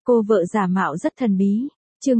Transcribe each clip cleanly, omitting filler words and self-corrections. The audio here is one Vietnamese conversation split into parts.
Cô vợ giả mạo rất thần bí. Chương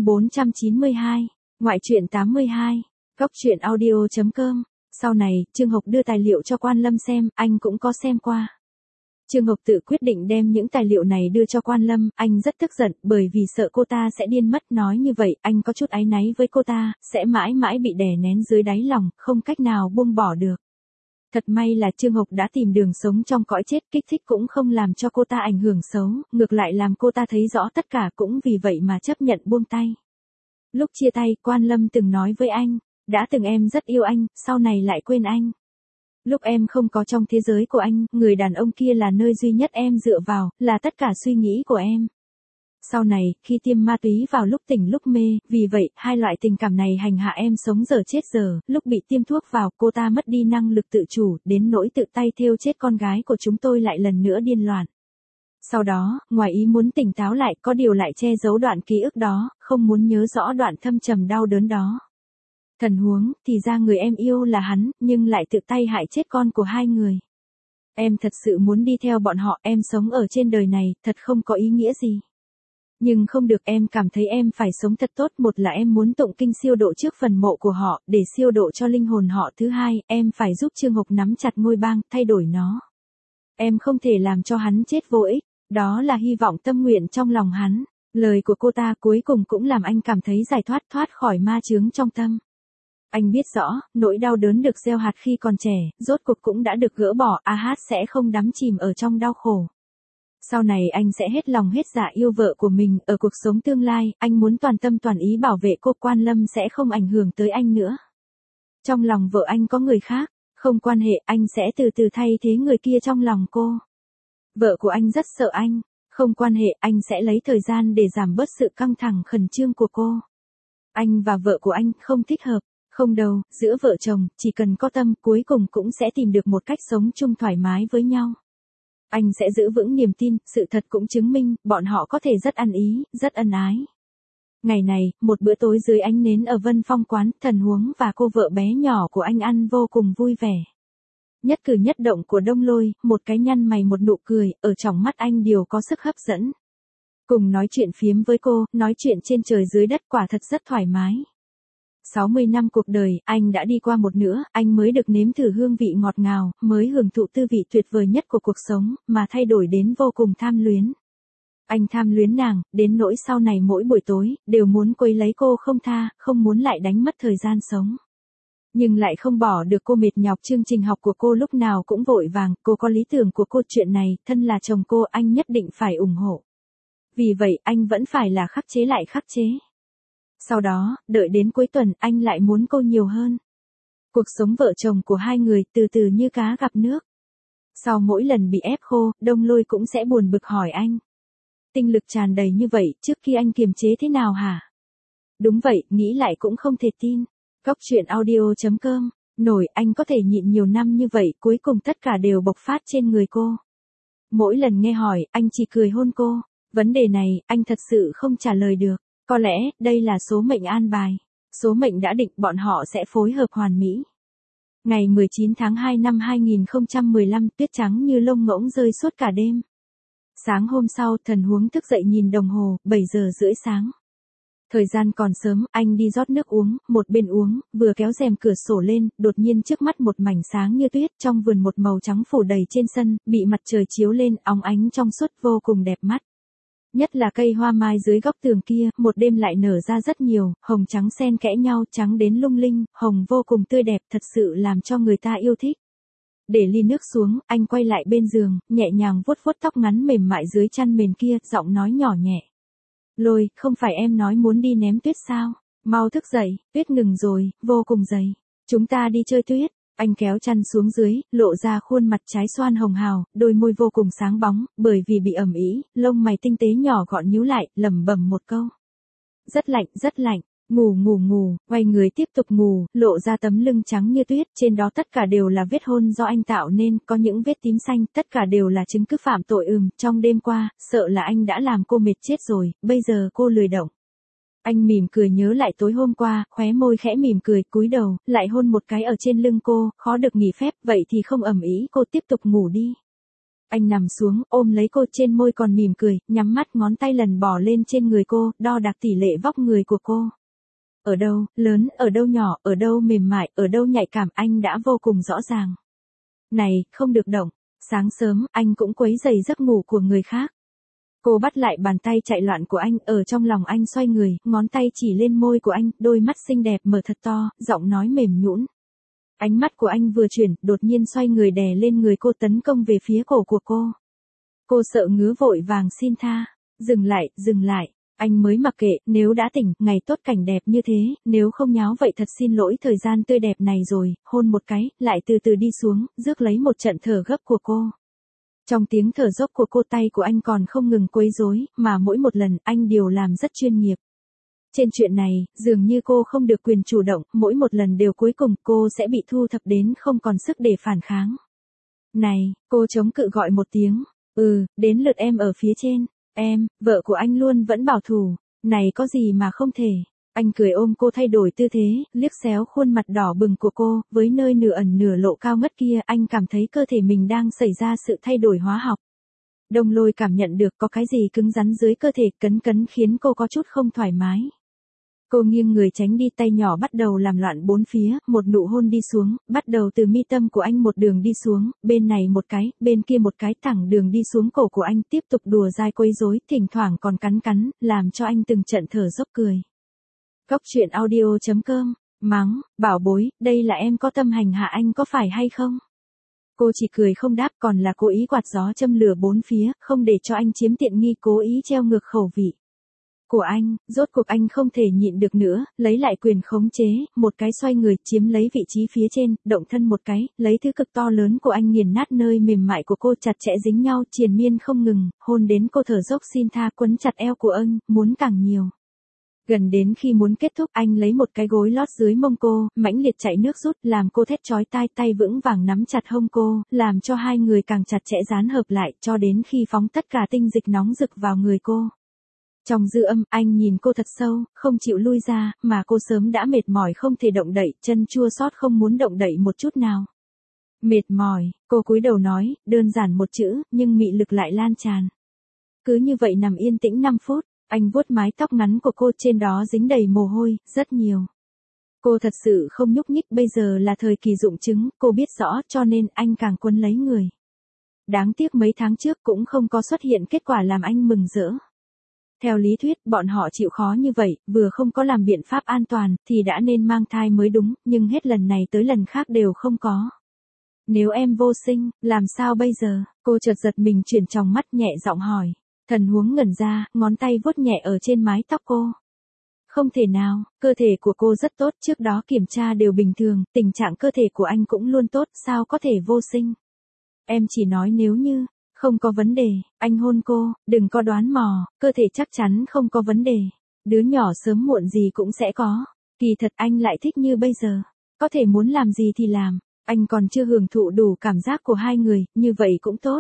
492. Ngoại truyện 82. Góc truyện audio.com. Sau này, Trương Hộc đưa tài liệu cho Quan Lâm xem, anh cũng có xem qua. Trương Hộc tự quyết định đem những tài liệu này đưa cho Quan Lâm, anh rất tức giận, bởi vì sợ cô ta sẽ điên mất, nói như vậy, anh có chút áy náy với cô ta, sẽ mãi mãi bị đè nén dưới đáy lòng, không cách nào buông bỏ được. Thật may là Trương Hộc đã tìm đường sống trong cõi chết, kích thích cũng không làm cho cô ta ảnh hưởng xấu, ngược lại làm cô ta thấy rõ tất cả, cũng vì vậy mà chấp nhận buông tay. Lúc chia tay, Quan Lâm từng nói với anh, đã từng em rất yêu anh, sau này lại quên anh. Lúc em không có trong thế giới của anh, người đàn ông kia là nơi duy nhất em dựa vào, là tất cả suy nghĩ của em. Sau này, khi tiêm ma túy vào lúc tỉnh lúc mê, vì vậy, hai loại tình cảm này hành hạ em sống giờ chết giờ, lúc bị tiêm thuốc vào, cô ta mất đi năng lực tự chủ, đến nỗi tự tay thêu chết con gái của chúng tôi lại lần nữa điên loạn. Sau đó, ngoài ý muốn tỉnh táo lại, có điều lại che giấu đoạn ký ức đó, không muốn nhớ rõ đoạn thâm trầm đau đớn đó. Thần huống, thì ra người em yêu là hắn, nhưng lại tự tay hại chết con của hai người. Em thật sự muốn đi theo bọn họ, em sống ở trên đời này, thật không có ý nghĩa gì. Nhưng không được, em cảm thấy em phải sống thật tốt, một là em muốn tụng kinh siêu độ trước phần mộ của họ, để siêu độ cho linh hồn họ, thứ hai, em phải giúp Trương Hộc nắm chặt ngôi bang, thay đổi nó. Em không thể làm cho hắn chết vô ích, đó là hy vọng tâm nguyện trong lòng hắn. Lời của cô ta cuối cùng cũng làm anh cảm thấy giải thoát khỏi ma chướng trong tâm. Anh biết rõ, nỗi đau đớn được gieo hạt khi còn trẻ, rốt cuộc cũng đã được gỡ bỏ, sẽ không đắm chìm ở trong đau khổ. Sau này anh sẽ hết lòng hết dạ yêu vợ của mình, ở cuộc sống tương lai, anh muốn toàn tâm toàn ý bảo vệ cô, Quan Lâm sẽ không ảnh hưởng tới anh nữa. Trong lòng vợ anh có người khác, không quan hệ, anh sẽ từ từ thay thế người kia trong lòng cô. Vợ của anh rất sợ anh, không quan hệ, anh sẽ lấy thời gian để giảm bớt sự căng thẳng khẩn trương của cô. Anh và vợ của anh không thích hợp. Không đâu, giữa vợ chồng, chỉ cần có tâm, cuối cùng cũng sẽ tìm được một cách sống chung thoải mái với nhau. Anh sẽ giữ vững niềm tin, sự thật cũng chứng minh, bọn họ có thể rất ăn ý, rất ân ái. Ngày này, một bữa tối dưới ánh nến ở Vân Phong quán, Thần Huống và cô vợ bé nhỏ của anh ăn vô cùng vui vẻ. Nhất cử nhất động của Đông Lôi, một cái nhăn mày một nụ cười, ở trong mắt anh đều có sức hấp dẫn. Cùng nói chuyện phiếm với cô, nói chuyện trên trời dưới đất, quả thật rất thoải mái. 60 năm cuộc đời, anh đã đi qua một nửa, anh mới được nếm thử hương vị ngọt ngào, mới hưởng thụ tư vị tuyệt vời nhất của cuộc sống, mà thay đổi đến vô cùng tham luyến. Anh tham luyến nàng, đến nỗi sau này mỗi buổi tối, đều muốn quấy lấy cô không tha, không muốn lại đánh mất thời gian sống. Nhưng lại không bỏ được cô, mệt nhọc chương trình học của cô lúc nào cũng vội vàng, cô có lý tưởng của cô, chuyện này, thân là chồng cô, anh nhất định phải ủng hộ. Vì vậy, anh vẫn phải là khắc chế lại khắc chế. Sau đó, đợi đến cuối tuần, anh lại muốn cô nhiều hơn. Cuộc sống vợ chồng của hai người từ từ như cá gặp nước. Sau mỗi lần bị ép khô, Đông Lôi cũng sẽ buồn bực hỏi anh. Tinh lực tràn đầy như vậy, trước khi anh kiềm chế thế nào hả? Đúng vậy, nghĩ lại cũng không thể tin. Góc truyện audio.com. Nổi, anh có thể nhịn nhiều năm như vậy, cuối cùng tất cả đều bộc phát trên người cô. Mỗi lần nghe hỏi, anh chỉ cười hôn cô. Vấn đề này, anh thật sự không trả lời được. Có lẽ, đây là số mệnh an bài. Số mệnh đã định, bọn họ sẽ phối hợp hoàn mỹ. Ngày 19 tháng 2 năm 2015, tuyết trắng như lông ngỗng rơi suốt cả đêm. Sáng hôm sau, Thần Huống thức dậy nhìn đồng hồ, 7 giờ rưỡi sáng. Thời gian còn sớm, anh đi rót nước uống, một bên uống, vừa kéo rèm cửa sổ lên, đột nhiên trước mắt một mảnh sáng như tuyết, trong vườn một màu trắng phủ đầy trên sân, bị mặt trời chiếu lên, óng ánh trong suốt vô cùng đẹp mắt. Nhất là cây hoa mai dưới góc tường kia, một đêm lại nở ra rất nhiều, hồng trắng xen kẽ nhau, trắng đến lung linh, hồng vô cùng tươi đẹp, thật sự làm cho người ta yêu thích. Để ly nước xuống, anh quay lại bên giường, nhẹ nhàng vuốt vuốt tóc ngắn mềm mại dưới chăn mền kia, giọng nói nhỏ nhẹ. Lôi, không phải em nói muốn đi ném tuyết sao? Mau thức dậy, tuyết ngừng rồi, vô cùng dày. Chúng ta đi chơi tuyết. Anh kéo chăn xuống dưới, lộ ra khuôn mặt trái xoan hồng hào, đôi môi vô cùng sáng bóng, bởi vì bị ẩm ý, lông mày tinh tế nhỏ gọn nhíu lại, lẩm bẩm một câu. Rất lạnh, ngủ, quay người tiếp tục ngủ, lộ ra tấm lưng trắng như tuyết, trên đó tất cả đều là vết hôn do anh tạo nên, có những vết tím xanh, tất cả đều là chứng cứ phạm tội. Trong đêm qua, sợ là anh đã làm cô mệt chết rồi, bây giờ cô lười động. Anh mỉm cười nhớ lại tối hôm qua, khóe môi khẽ mỉm cười, cúi đầu, lại hôn một cái ở trên lưng cô, khó được nghỉ phép, vậy thì không ầm ĩ, cô tiếp tục ngủ đi. Anh nằm xuống, ôm lấy cô trên môi còn mỉm cười, nhắm mắt ngón tay lần bỏ lên trên người cô, đo đạc tỷ lệ vóc người của cô. Ở đâu, lớn, ở đâu nhỏ, ở đâu mềm mại, ở đâu nhạy cảm anh đã vô cùng rõ ràng. Này, không được động. Sáng sớm, anh cũng quấy rầy giấc ngủ của người khác. Cô bắt lại bàn tay chạy loạn của anh, ở trong lòng anh xoay người, ngón tay chỉ lên môi của anh, đôi mắt xinh đẹp mở thật to, giọng nói mềm nhũn. Ánh mắt của anh vừa chuyển, đột nhiên xoay người đè lên người cô tấn công về phía cổ của cô. Cô sợ ngứa vội vàng xin tha. Dừng lại, dừng lại. Anh mới mặc kệ, nếu đã tỉnh, ngày tốt cảnh đẹp như thế, nếu không nháo vậy thật xin lỗi thời gian tươi đẹp này rồi, hôn một cái, lại từ từ đi xuống, rước lấy một trận thở gấp của cô. Trong tiếng thở dốc của cô tay của anh còn không ngừng quấy rối, mà mỗi một lần anh đều làm rất chuyên nghiệp. Trên chuyện này, dường như cô không được quyền chủ động, mỗi một lần đều cuối cùng cô sẽ bị thu thập đến không còn sức để phản kháng. Này, cô chống cự gọi một tiếng, đến lượt em ở phía trên. Em, vợ của anh luôn vẫn bảo thủ, này có gì mà không thể. Anh cười ôm cô thay đổi tư thế, liếc xéo khuôn mặt đỏ bừng của cô, với nơi nửa ẩn nửa lộ cao ngất kia, anh cảm thấy cơ thể mình đang xảy ra sự thay đổi hóa học. Đông Lôi cảm nhận được có cái gì cứng rắn dưới cơ thể, cấn cấn khiến cô có chút không thoải mái. Cô nghiêng người tránh đi, tay nhỏ bắt đầu làm loạn bốn phía, một nụ hôn đi xuống, bắt đầu từ mi tâm của anh một đường đi xuống, bên này một cái, bên kia một cái, thẳng đường đi xuống cổ của anh, tiếp tục đùa dai quấy rối, thỉnh thoảng còn cắn cắn, làm cho anh từng trận thở dốc cười. Góc truyện audio.com, mắng, bảo bối, đây là em có tâm hành hạ anh có phải hay không? Cô chỉ cười không đáp, còn là cố ý quạt gió châm lửa bốn phía, không để cho anh chiếm tiện nghi, cố ý treo ngược khẩu vị của anh. Rốt cuộc anh không thể nhịn được nữa, lấy lại quyền khống chế, một cái xoay người, chiếm lấy vị trí phía trên, động thân một cái, lấy thứ cực to lớn của anh nghiền nát nơi mềm mại của cô, chặt chẽ dính nhau, triền miên không ngừng, hôn đến cô thở dốc xin tha, quấn chặt eo của anh, muốn càng nhiều. Gần đến khi muốn kết thúc, anh lấy một cái gối lót dưới mông cô, mãnh liệt chạy nước rút, làm cô thét chói tai, tay vững vàng nắm chặt hông cô, làm cho hai người càng chặt chẽ dán hợp lại, cho đến khi phóng tất cả tinh dịch nóng rực vào người cô. Trong dư âm, anh nhìn cô thật sâu, không chịu lui ra, mà cô sớm đã mệt mỏi không thể động đậy, chân chua xót không muốn động đậy một chút nào. Mệt mỏi, cô cúi đầu nói, đơn giản một chữ, nhưng mị lực lại lan tràn. Cứ như vậy nằm yên tĩnh 5 phút, anh vuốt mái tóc ngắn của cô, trên đó dính đầy mồ hôi, rất nhiều. Cô thật sự không nhúc nhích, bây giờ là thời kỳ dụng chứng, cô biết rõ, cho nên anh càng quấn lấy người. Đáng tiếc mấy tháng trước cũng không có xuất hiện kết quả làm anh mừng rỡ. Theo lý thuyết, bọn họ chịu khó như vậy, vừa không có làm biện pháp an toàn, thì đã nên mang thai mới đúng, nhưng hết lần này tới lần khác đều không có. Nếu em vô sinh, làm sao bây giờ? Cô chợt giật mình chuyển tròng mắt nhẹ giọng hỏi. Thần huống ngẩn ra, ngón tay vuốt nhẹ ở trên mái tóc cô. Không thể nào, cơ thể của cô rất tốt, trước đó kiểm tra đều bình thường, tình trạng cơ thể của anh cũng luôn tốt, sao có thể vô sinh? Em chỉ nói nếu như, không có vấn đề, anh hôn cô, đừng có đoán mò, cơ thể chắc chắn không có vấn đề. Đứa nhỏ sớm muộn gì cũng sẽ có. Kỳ thật anh lại thích như bây giờ. Có thể muốn làm gì thì làm, anh còn chưa hưởng thụ đủ cảm giác của hai người, như vậy cũng tốt.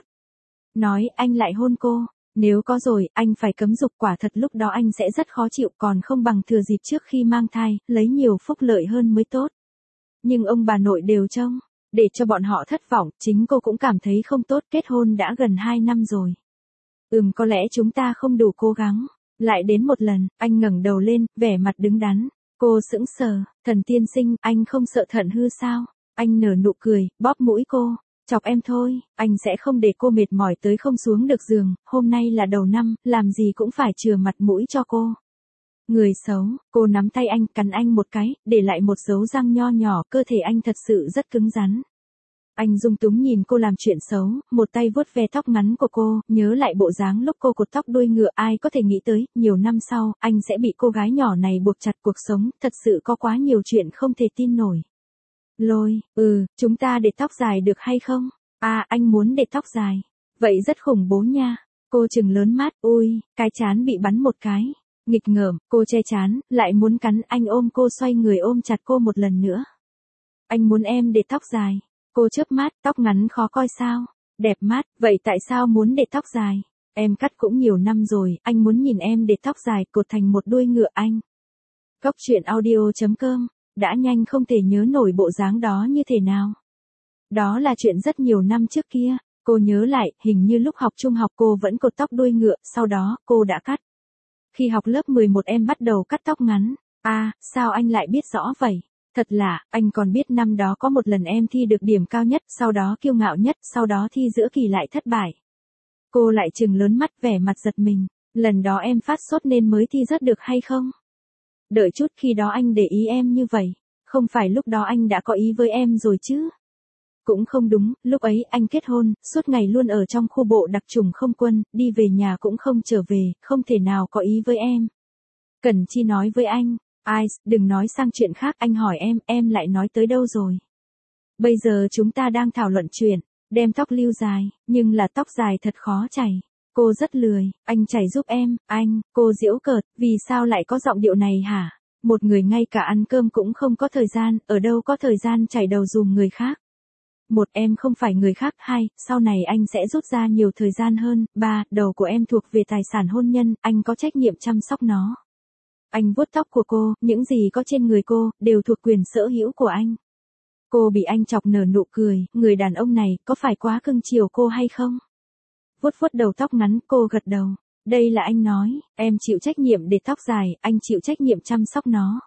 Nói anh lại hôn cô. Nếu có rồi, anh phải cấm dục, quả thật lúc đó anh sẽ rất khó chịu, còn không bằng thừa dịp trước khi mang thai, lấy nhiều phúc lợi hơn mới tốt. Nhưng ông bà nội đều trông, để cho bọn họ thất vọng, chính cô cũng cảm thấy không tốt, kết hôn đã gần 2 năm rồi. Có lẽ chúng ta không đủ cố gắng. Lại đến một lần, anh ngẩng đầu lên, vẻ mặt đứng đắn. Cô sững sờ, Thần tiên sinh, anh không sợ thận hư sao? Anh nở nụ cười, bóp mũi cô. Chọc em thôi, anh sẽ không để cô mệt mỏi tới không xuống được giường, hôm nay là đầu năm, làm gì cũng phải chừa mặt mũi cho cô. Người xấu, cô nắm tay anh, cắn anh một cái, để lại một dấu răng nho nhỏ, cơ thể anh thật sự rất cứng rắn. Anh dung túng nhìn cô làm chuyện xấu, một tay vuốt ve tóc ngắn của cô, nhớ lại bộ dáng lúc cô cột tóc đuôi ngựa, ai có thể nghĩ tới, nhiều năm sau, anh sẽ bị cô gái nhỏ này buộc chặt cuộc sống, thật sự có quá nhiều chuyện không thể tin nổi. Lôi, chúng ta để tóc dài được hay không? À, anh muốn để tóc dài. Vậy rất khủng bố nha. Cô trừng lớn mắt, ui, cái trán bị bắn một cái. Nghịch ngợm, cô che trán, lại muốn cắn, anh ôm cô xoay người ôm chặt cô một lần nữa. Anh muốn em để tóc dài. Cô chớp mắt, tóc ngắn khó coi sao? Đẹp mắt, vậy tại sao muốn để tóc dài? Em cắt cũng nhiều năm rồi, anh muốn nhìn em để tóc dài, cột thành một đuôi ngựa anh. Góc truyện audio.com, đã nhanh không thể nhớ nổi bộ dáng đó như thế nào. Đó là chuyện rất nhiều năm trước kia. Cô nhớ lại, hình như lúc học trung học cô vẫn cột tóc đuôi ngựa, sau đó, cô đã cắt. Khi học lớp 11 em bắt đầu cắt tóc ngắn. À, sao anh lại biết rõ vậy? Thật lạ, anh còn biết năm đó có một lần em thi được điểm cao nhất, sau đó kiêu ngạo nhất, sau đó thi giữa kỳ lại thất bại. Cô lại trừng lớn mắt vẻ mặt giật mình. Lần đó em phát sốt nên mới thi rớt được hay không? Đợi chút, khi đó anh để ý em như vậy. Không phải lúc đó anh đã có ý với em rồi chứ? Cũng không đúng, lúc ấy anh kết hôn, suốt ngày luôn ở trong khu bộ đặc chủng không quân, đi về nhà cũng không trở về, không thể nào có ý với em. Cần Chi nói với anh, ai, đừng nói sang chuyện khác, anh hỏi em lại nói tới đâu rồi? Bây giờ chúng ta đang thảo luận chuyện, đem tóc lưu dài, nhưng là tóc dài thật khó chảy. Cô rất lười, anh chảy giúp em, anh, cô giễu cợt, vì sao lại có giọng điệu này hả? Một người ngay cả ăn cơm cũng không có thời gian, ở đâu có thời gian chảy đầu dùm người khác. Một, em không phải người khác. Hai, sau này anh sẽ rút ra nhiều thời gian hơn. Ba, đầu của em thuộc về tài sản hôn nhân, anh có trách nhiệm chăm sóc nó. Anh vuốt tóc của cô, những gì có trên người cô, đều thuộc quyền sở hữu của anh. Cô bị anh chọc nở nụ cười, người đàn ông này, có phải quá cưng chiều cô hay không? Vuốt vuốt đầu tóc ngắn, cô gật đầu. Đây là anh nói, em chịu trách nhiệm để tóc dài, anh chịu trách nhiệm chăm sóc nó.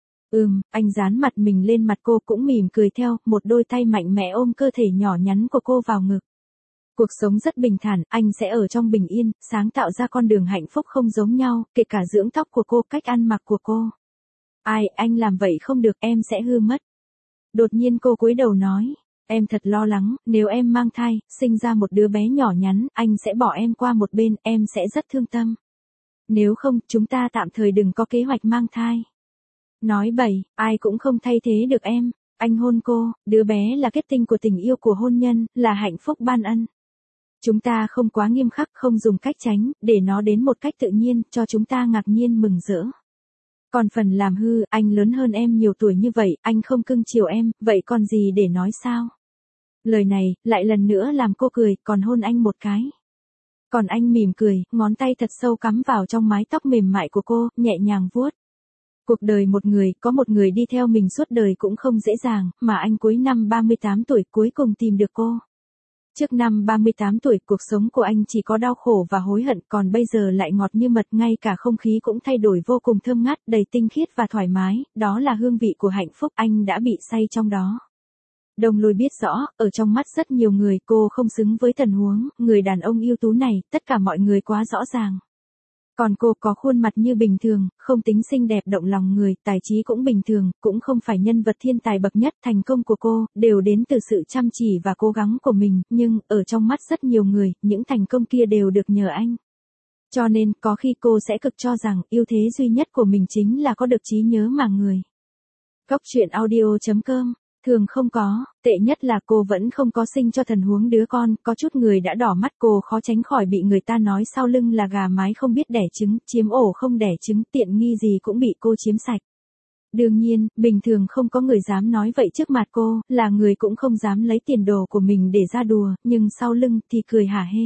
Anh dán mặt mình lên mặt cô cũng mỉm cười theo, một đôi tay mạnh mẽ ôm cơ thể nhỏ nhắn của cô vào ngực. Cuộc sống rất bình thản, anh sẽ ở trong bình yên, sáng tạo ra con đường hạnh phúc không giống nhau, kể cả dưỡng tóc của cô, cách ăn mặc của cô. Ai, anh làm vậy không được, em sẽ hư mất. Đột nhiên cô cúi đầu nói, em thật lo lắng, nếu em mang thai, sinh ra một đứa bé nhỏ nhắn, anh sẽ bỏ em qua một bên, em sẽ rất thương tâm. Nếu không, chúng ta tạm thời đừng có kế hoạch mang thai. Nói bậy, ai cũng không thay thế được em. Anh hôn cô, đứa bé là kết tinh của tình yêu của hôn nhân, là hạnh phúc ban ân. Chúng ta không quá nghiêm khắc, không dùng cách tránh, để nó đến một cách tự nhiên, cho chúng ta ngạc nhiên mừng rỡ. Còn phần làm hư, anh lớn hơn em nhiều tuổi như vậy, anh không cưng chiều em, vậy còn gì để nói sao? Lời này, lại lần nữa làm cô cười, còn hôn anh một cái. Còn anh mỉm cười, ngón tay thật sâu cắm vào trong mái tóc mềm mại của cô, nhẹ nhàng vuốt. Cuộc đời một người, có một người đi theo mình suốt đời cũng không dễ dàng, mà anh cuối năm 38 tuổi cuối cùng tìm được cô. Trước năm 38 tuổi, cuộc sống của anh chỉ có đau khổ và hối hận, còn bây giờ lại ngọt như mật, ngay cả không khí cũng thay đổi vô cùng thơm ngát, đầy tinh khiết và thoải mái, đó là hương vị của hạnh phúc, anh đã bị say trong đó. Đồng Lôi biết rõ, ở trong mắt rất nhiều người, cô không xứng với Tần Huống, người đàn ông ưu tú này, tất cả mọi người quá rõ ràng. Còn cô có khuôn mặt như bình thường, không tính xinh đẹp động lòng người, tài trí cũng bình thường, cũng không phải nhân vật thiên tài bậc nhất, thành công của cô, đều đến từ sự chăm chỉ và cố gắng của mình, nhưng, ở trong mắt rất nhiều người, những thành công kia đều được nhờ anh. Cho nên, có khi cô sẽ cực cho rằng, ưu thế duy nhất của mình chính là có được trí nhớ mà người. Góc truyện audio.com. Thường không có, tệ nhất là cô vẫn không có sinh cho Tần Huống đứa con, có chút người đã đỏ mắt, cô khó tránh khỏi bị người ta nói sau lưng là gà mái không biết đẻ trứng, chiếm ổ không đẻ trứng, tiện nghi gì cũng bị cô chiếm sạch. Đương nhiên, bình thường không có người dám nói vậy trước mặt cô, là người cũng không dám lấy tiền đồ của mình để ra đùa, nhưng sau lưng thì cười hả hê.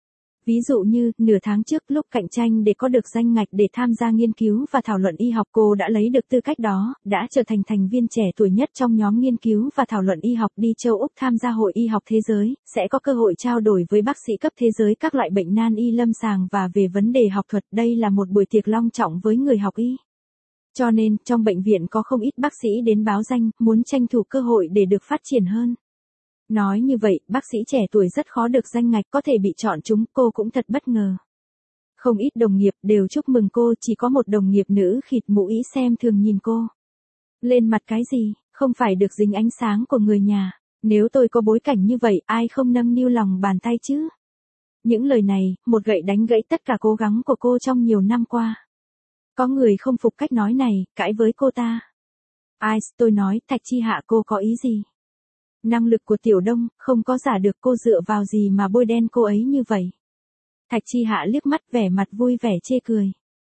Ví dụ như, nửa tháng trước lúc cạnh tranh để có được danh ngạch để tham gia nghiên cứu và thảo luận y học, cô đã lấy được tư cách đó, đã trở thành thành viên trẻ tuổi nhất trong nhóm nghiên cứu và thảo luận y học, đi châu Úc tham gia Hội Y học Thế giới, sẽ có cơ hội trao đổi với bác sĩ cấp thế giới các loại bệnh nan y lâm sàng và về vấn đề học thuật. Đây là một buổi tiệc long trọng với người học y. Cho nên, trong bệnh viện có không ít bác sĩ đến báo danh, muốn tranh thủ cơ hội để được phát triển hơn. Nói như vậy, bác sĩ trẻ tuổi rất khó được danh ngạch, có thể bị chọn chúng, cô cũng thật bất ngờ. Không ít đồng nghiệp đều chúc mừng cô, chỉ có một đồng nghiệp nữ khịt mũi xem thường nhìn cô. Lên mặt cái gì, không phải được dính ánh sáng của người nhà, nếu tôi có bối cảnh như vậy, ai không nâng niu lòng bàn tay chứ? Những lời này, một gậy đánh gãy tất cả cố gắng của cô trong nhiều năm qua. Có người không phục cách nói này, cãi với cô ta. Ai, tôi nói, Thạch Chi Hạ cô có ý gì? Năng lực của Tiểu Đông, không có giả được, cô dựa vào gì mà bôi đen cô ấy như vậy? Thạch Chi Hạ liếc mắt vẻ mặt vui vẻ chê cười.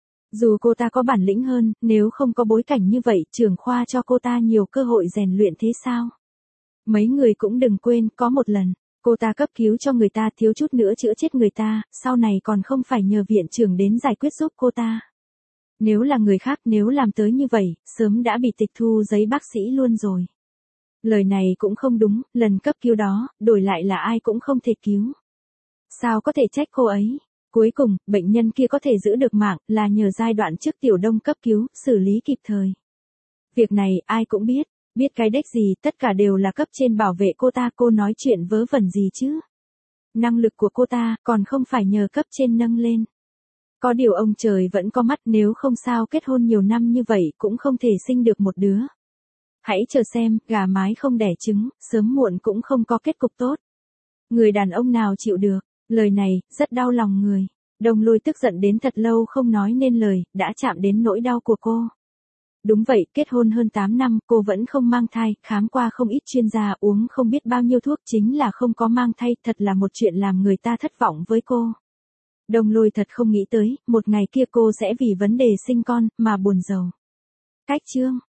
Dù cô ta có bản lĩnh hơn, nếu không có bối cảnh như vậy, trưởng khoa cho cô ta nhiều cơ hội rèn luyện thế sao? Mấy người cũng đừng quên, có một lần, cô ta cấp cứu cho người ta thiếu chút nữa chữa chết người ta, sau này còn không phải nhờ viện trưởng đến giải quyết giúp cô ta. Nếu là người khác, nếu làm tới như vậy, sớm đã bị tịch thu giấy bác sĩ luôn rồi. Lời này cũng không đúng, lần cấp cứu đó, đổi lại là ai cũng không thể cứu. Sao có thể trách cô ấy? Cuối cùng, bệnh nhân kia có thể giữ được mạng là nhờ giai đoạn trước Tiểu Đông cấp cứu, xử lý kịp thời. Việc này ai cũng biết cái đếch gì, tất cả đều là cấp trên bảo vệ cô ta, cô nói chuyện vớ vẩn gì chứ? Năng lực của cô ta còn không phải nhờ cấp trên nâng lên. Có điều ông trời vẫn có mắt, nếu không sao kết hôn nhiều năm như vậy cũng không thể sinh được một đứa. Hãy chờ xem, gà mái không đẻ trứng, sớm muộn cũng không có kết cục tốt. Người đàn ông nào chịu được, lời này, rất đau lòng người. Đồng Lôi tức giận đến thật lâu không nói nên lời, đã chạm đến nỗi đau của cô. Đúng vậy, kết hôn hơn 8 năm, cô vẫn không mang thai, khám qua không ít chuyên gia, uống không biết bao nhiêu thuốc, chính là không có mang thai, thật là một chuyện làm người ta thất vọng với cô. Đồng Lôi thật không nghĩ tới, một ngày kia cô sẽ vì vấn đề sinh con, mà buồn rầu. Cách chương